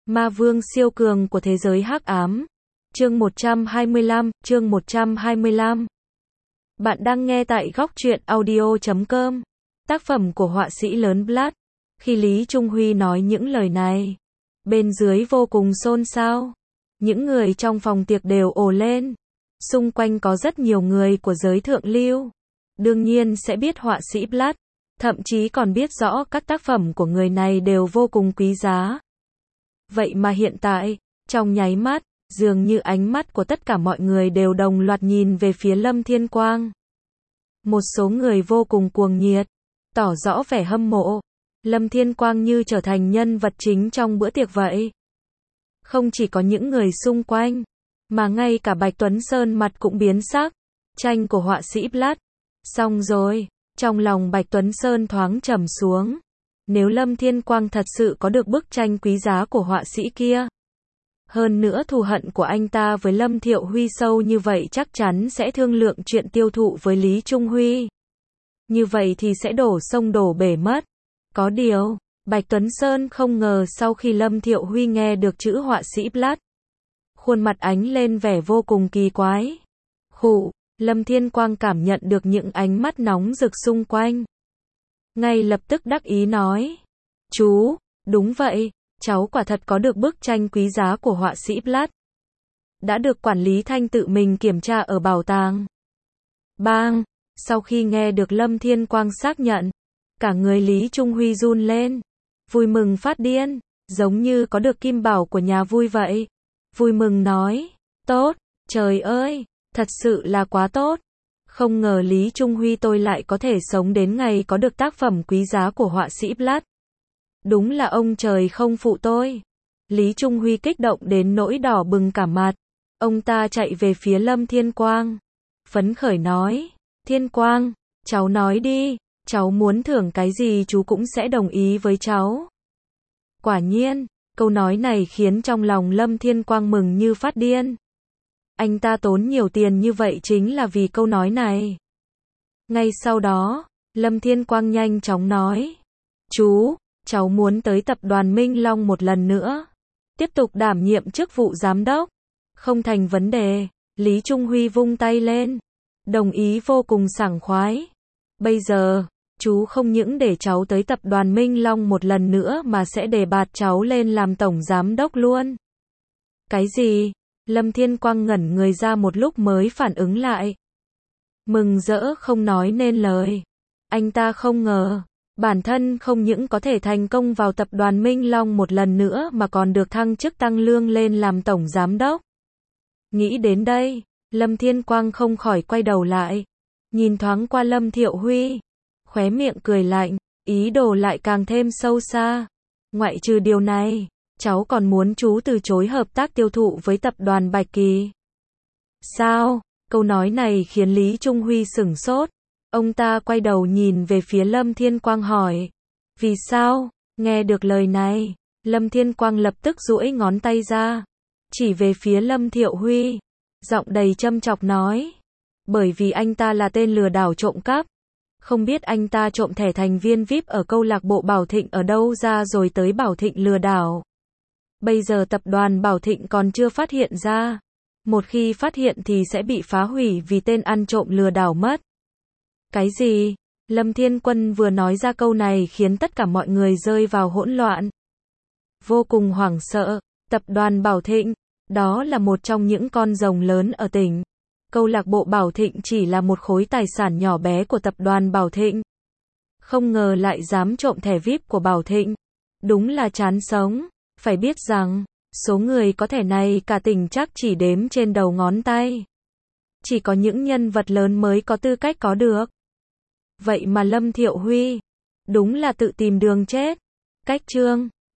Ma vương siêu cường của thế giới hắc ám. Chương 125. Bạn đang nghe tại góc truyện audio.com. Tác phẩm của họa sĩ lớn Blood. Khi Lý Trung Huy nói những lời này, bên dưới vô cùng xôn xao. Những người trong phòng tiệc đều ồ lên. Xung quanh có rất nhiều người của giới thượng lưu. Đương nhiên sẽ biết họa sĩ Blood, thậm chí còn biết rõ các tác phẩm của người này đều vô cùng quý giá. Vậy mà hiện tại, trong nháy mắt, dường như ánh mắt của tất cả mọi người đều đồng loạt nhìn về phía Lâm Thiên Quang. Một số người vô cùng cuồng nhiệt, tỏ rõ vẻ hâm mộ. Lâm Thiên Quang như trở thành nhân vật chính trong bữa tiệc vậy. Không chỉ có những người xung quanh, mà ngay cả Bạch Tuấn Sơn mặt cũng biến sắc. Tranh của họa sĩ Blood. Xong rồi, trong lòng Bạch Tuấn Sơn thoáng trầm xuống. Nếu Lâm Thiên Quang thật sự có được bức tranh quý giá của họa sĩ kia, hơn nữa thù hận của anh ta với Lâm Thiệu Huy sâu như vậy, chắc chắn sẽ thương lượng chuyện tiêu thụ với Lý Trung Huy. Như vậy thì sẽ đổ sông đổ bể mất. Có điều, Bạch Tuấn Sơn không ngờ sau khi Lâm Thiệu Huy nghe được chữ họa sĩ Blood, khuôn mặt ánh lên vẻ vô cùng kỳ quái. Lâm Thiên Quang cảm nhận được những ánh mắt nóng rực xung quanh. Ngay lập tức đắc ý nói: "Chú, đúng vậy, cháu quả thật có được bức tranh quý giá của họa sĩ Blood. Đã được quản lý Thanh tự mình kiểm tra ở bảo tàng." Bang! Sau khi nghe được Lâm Thiên Quang xác nhận, cả người Lý Trung Huy run lên. Vui mừng phát điên, giống như có được kim bảo của nhà vui vậy. Vui mừng nói: "Tốt, trời ơi, thật sự là quá tốt. Không ngờ Lý Trung Huy tôi lại có thể sống đến ngày có được tác phẩm quý giá của họa sĩ Blood. Đúng là ông trời không phụ tôi." Lý Trung Huy kích động đến nỗi đỏ bừng cả mặt. Ông ta chạy về phía Lâm Thiên Quang, phấn khởi nói: "Thiên Quang, cháu nói đi, cháu muốn thưởng cái gì chú cũng sẽ đồng ý với cháu." Quả nhiên, câu nói này khiến trong lòng Lâm Thiên Quang mừng như phát điên. Anh ta tốn nhiều tiền như vậy chính là vì câu nói này. Ngay sau đó, Lâm Thiên Quang nhanh chóng nói: "Chú, cháu muốn tới tập đoàn Minh Long một lần nữa, tiếp tục đảm nhiệm chức vụ giám đốc." "Không thành vấn đề." Lý Trung Huy vung tay lên, đồng ý vô cùng sảng khoái. "Bây giờ, chú không những để cháu tới tập đoàn Minh Long một lần nữa mà sẽ đề bạt cháu lên làm tổng giám đốc luôn." "Cái gì?" Lâm Thiên Quang ngẩn người ra một lúc mới phản ứng lại. Mừng rỡ không nói nên lời. Anh ta không ngờ, bản thân không những có thể thành công vào tập đoàn Minh Long một lần nữa mà còn được thăng chức tăng lương lên làm tổng giám đốc. Nghĩ đến đây, Lâm Thiên Quang không khỏi quay đầu lại, nhìn thoáng qua Lâm Thiệu Huy, khóe miệng cười lạnh, ý đồ lại càng thêm sâu xa. "Ngoại trừ điều này, cháu còn muốn chú từ chối hợp tác tiêu thụ với tập đoàn Bạch Kỳ." "Sao?" Câu nói này khiến Lý Trung Huy sửng sốt. Ông ta quay đầu nhìn về phía Lâm Thiên Quang hỏi: "Vì sao?" Nghe được lời này, Lâm Thiên Quang lập tức duỗi ngón tay ra, chỉ về phía Lâm Thiệu Huy, giọng đầy châm chọc nói: "Bởi vì anh ta là tên lừa đảo trộm cắp. Không biết anh ta trộm thẻ thành viên VIP ở câu lạc bộ Bảo Thịnh ở đâu ra rồi tới Bảo Thịnh lừa đảo. Bây giờ tập đoàn Bảo Thịnh còn chưa phát hiện ra. Một khi phát hiện thì sẽ bị phá hủy vì tên ăn trộm lừa đảo mất." "Cái gì?" Lâm Thiên Quân vừa nói ra câu này khiến tất cả mọi người rơi vào hỗn loạn. Vô cùng hoảng sợ. Tập đoàn Bảo Thịnh, đó là một trong những con rồng lớn ở tỉnh. Câu lạc bộ Bảo Thịnh chỉ là một khối tài sản nhỏ bé của tập đoàn Bảo Thịnh. Không ngờ lại dám trộm thẻ VIP của Bảo Thịnh. Đúng là chán sống. Phải biết rằng, số người có thẻ này cả tỉnh chắc chỉ đếm trên đầu ngón tay. Chỉ có những nhân vật lớn mới có tư cách có được. Vậy mà Lâm Thiệu Huy, đúng là tự tìm đường chết." Cách chương